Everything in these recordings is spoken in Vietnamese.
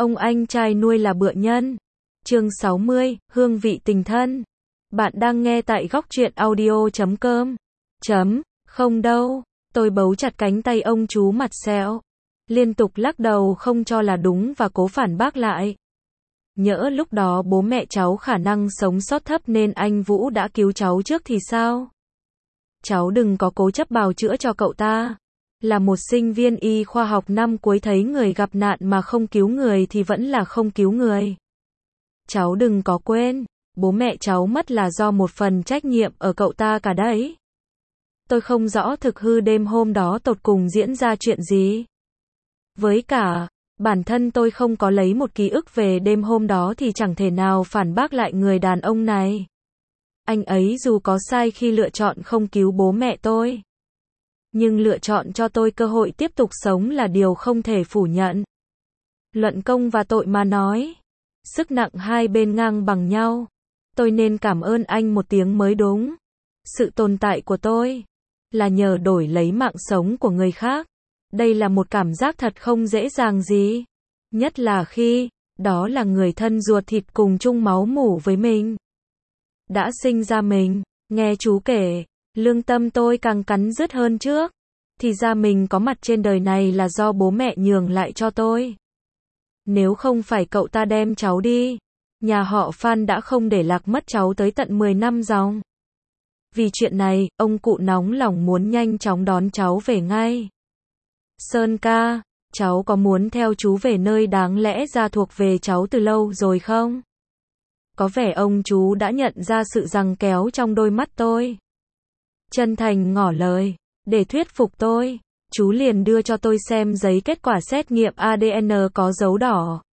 Ông anh trai nuôi là bựa nhân. Chương 60, hương vị tình thân. Bạn đang nghe tại góc truyện audio.com. Không đâu. Tôi bấu chặt cánh tay ông chú mặt sẹo. Liên tục lắc đầu không cho là đúng và cố phản bác lại. Nhỡ lúc đó bố mẹ cháu khả năng sống sót thấp nên anh Vũ đã cứu cháu trước thì sao? Cháu đừng có cố chấp bào chữa cho cậu ta. Là một sinh viên y khoa học năm cuối thấy người gặp nạn mà không cứu người thì vẫn là không cứu người. Cháu đừng có quên, bố mẹ cháu mất là do một phần trách nhiệm ở cậu ta cả đấy. Tôi không rõ thực hư đêm hôm đó tột cùng diễn ra chuyện gì. Với cả, bản thân tôi không có lấy một ký ức về đêm hôm đó thì chẳng thể nào phản bác lại người đàn ông này. Anh ấy dù có sai khi lựa chọn không cứu bố mẹ tôi, nhưng lựa chọn cho tôi cơ hội tiếp tục sống là điều không thể phủ nhận. Luận công và tội mà nói, sức nặng hai bên ngang bằng nhau. Tôi nên cảm ơn anh một tiếng mới đúng. Sự tồn tại của tôi là nhờ đổi lấy mạng sống của người khác. Đây là một cảm giác thật không dễ dàng gì. Nhất là khi đó là người thân ruột thịt cùng chung máu mủ với mình, đã sinh ra mình. Nghe chú kể, lương tâm tôi càng cắn rứt hơn trước. Thì ra mình có mặt trên đời này là do bố mẹ nhường lại cho tôi. Nếu không phải cậu ta đem cháu đi, nhà họ Phan đã không để lạc mất cháu tới tận 10 năm dòng. Vì chuyện này, ông cụ nóng lòng muốn nhanh chóng đón cháu về ngay. Sơn ca, cháu có muốn theo chú về nơi đáng lẽ ra thuộc về cháu từ lâu rồi không? Có vẻ ông chú đã nhận ra sự giằng kéo trong đôi mắt tôi. Chân thành ngỏ lời, để thuyết phục tôi, chú liền đưa cho tôi xem giấy kết quả xét nghiệm ADN có dấu đỏ.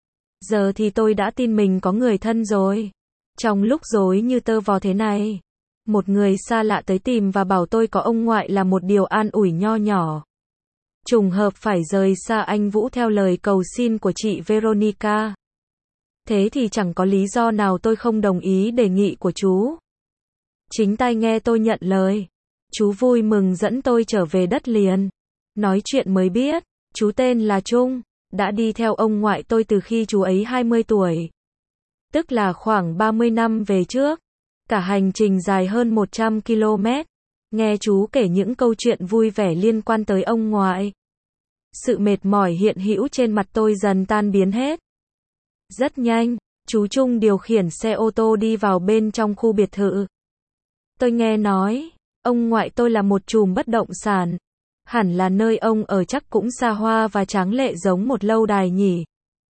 Giờ thì tôi đã tin mình có người thân rồi. Trong lúc rối như tơ vò thế này, một người xa lạ tới tìm và bảo tôi có ông ngoại là một điều an ủi nho nhỏ. Trùng hợp phải rời xa anh Vũ theo lời cầu xin của chị Veronica. Thế thì chẳng có lý do nào tôi không đồng ý đề nghị của chú. Chính tai nghe tôi nhận lời, chú vui mừng dẫn tôi trở về đất liền. Nói chuyện mới biết, chú tên là Trung, đã đi theo ông ngoại tôi từ khi chú ấy 20 tuổi. Tức là khoảng 30 năm về trước. Cả hành trình dài hơn 100 km. Nghe chú kể những câu chuyện vui vẻ liên quan tới ông ngoại, sự mệt mỏi hiện hữu trên mặt tôi dần tan biến hết. Rất nhanh, chú Trung điều khiển xe ô tô đi vào bên trong khu biệt thự. Tôi nghe nói, ông ngoại tôi là một trùm bất động sản. Hẳn là nơi ông ở chắc cũng xa hoa và tráng lệ giống một lâu đài nhỉ.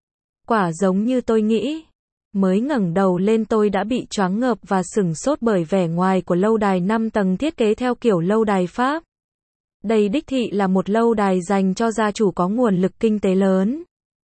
Quả giống như tôi nghĩ. Mới ngẩng đầu lên tôi đã bị choáng ngợp và sửng sốt bởi vẻ ngoài của lâu đài 5 tầng thiết kế theo kiểu lâu đài Pháp. Đây đích thị là một lâu đài dành cho gia chủ có nguồn lực kinh tế lớn.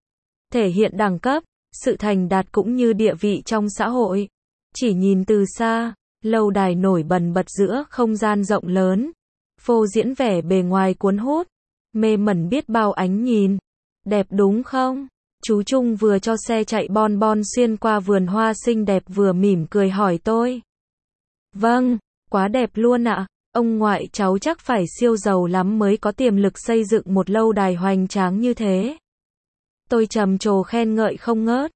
Thể hiện đẳng cấp, sự thành đạt cũng như địa vị trong xã hội. Chỉ nhìn từ xa, lâu đài nổi bần bật giữa không gian rộng lớn. Phô diễn vẻ bề ngoài cuốn hút, mê mẩn biết bao ánh nhìn. Đẹp đúng không? Chú Trung vừa cho xe chạy bon bon xuyên qua vườn hoa xinh đẹp vừa mỉm cười hỏi tôi. Vâng, quá đẹp luôn ạ. Ông ngoại cháu chắc phải siêu giàu lắm mới có tiềm lực xây dựng một lâu đài hoành tráng như thế. Tôi trầm trồ khen ngợi không ngớt.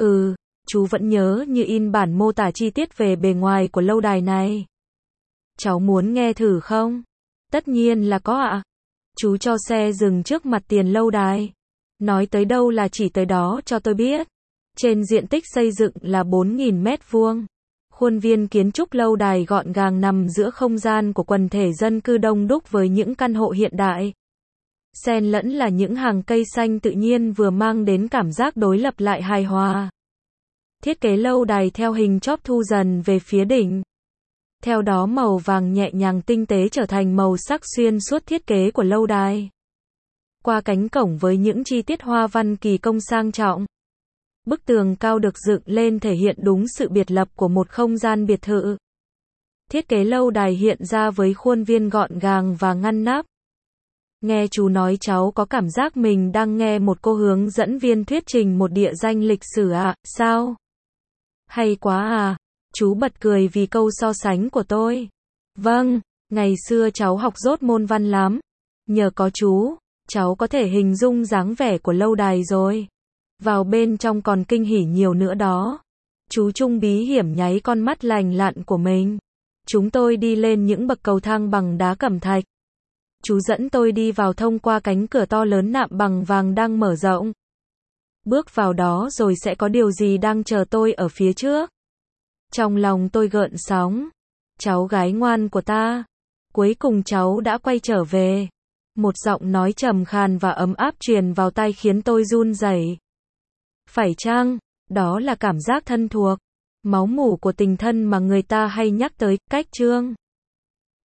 Chú vẫn nhớ như in bản mô tả chi tiết về bề ngoài của lâu đài này. Cháu muốn nghe thử không? Tất nhiên là có ạ. Chú cho xe dừng trước mặt tiền lâu đài. Nói tới đâu là chỉ tới đó cho tôi biết. Trên diện tích xây dựng là 4.000 mét vuông. Khuôn viên kiến trúc lâu đài gọn gàng nằm giữa không gian của quần thể dân cư đông đúc với những căn hộ hiện đại. Xen lẫn là những hàng cây xanh tự nhiên vừa mang đến cảm giác đối lập lại hài hòa. Thiết kế lâu đài theo hình chóp thu dần về phía đỉnh. Theo đó màu vàng nhẹ nhàng tinh tế trở thành màu sắc xuyên suốt thiết kế của lâu đài. Qua cánh cổng với những chi tiết hoa văn kỳ công sang trọng. Bức tường cao được dựng lên thể hiện đúng sự biệt lập của một không gian biệt thự. Thiết kế lâu đài hiện ra với khuôn viên gọn gàng và ngăn nắp. Nghe chú nói cháu có cảm giác mình đang nghe một cô hướng dẫn viên thuyết trình một địa danh lịch sử ạ, sao? Hay quá à, chú bật cười vì câu so sánh của tôi. Vâng, ngày xưa cháu học dốt môn văn lắm. Nhờ có chú, cháu có thể hình dung dáng vẻ của lâu đài rồi. Vào bên trong còn kinh hỉ nhiều nữa đó. Chú Trung bí hiểm nháy con mắt lành lặn của mình. Chúng tôi đi lên những bậc cầu thang bằng đá cẩm thạch. Chú dẫn tôi đi vào thông qua cánh cửa to lớn nạm bằng vàng đang mở rộng. Bước vào đó rồi sẽ có điều gì đang chờ tôi ở phía trước. Trong lòng tôi gợn sóng. Cháu gái ngoan của ta. Cuối cùng cháu đã quay trở về. Một giọng nói trầm khàn và ấm áp truyền vào tai khiến tôi run rẩy. Phải chăng, đó là cảm giác thân thuộc, máu mủ của tình thân mà người ta hay nhắc tới, cách chương.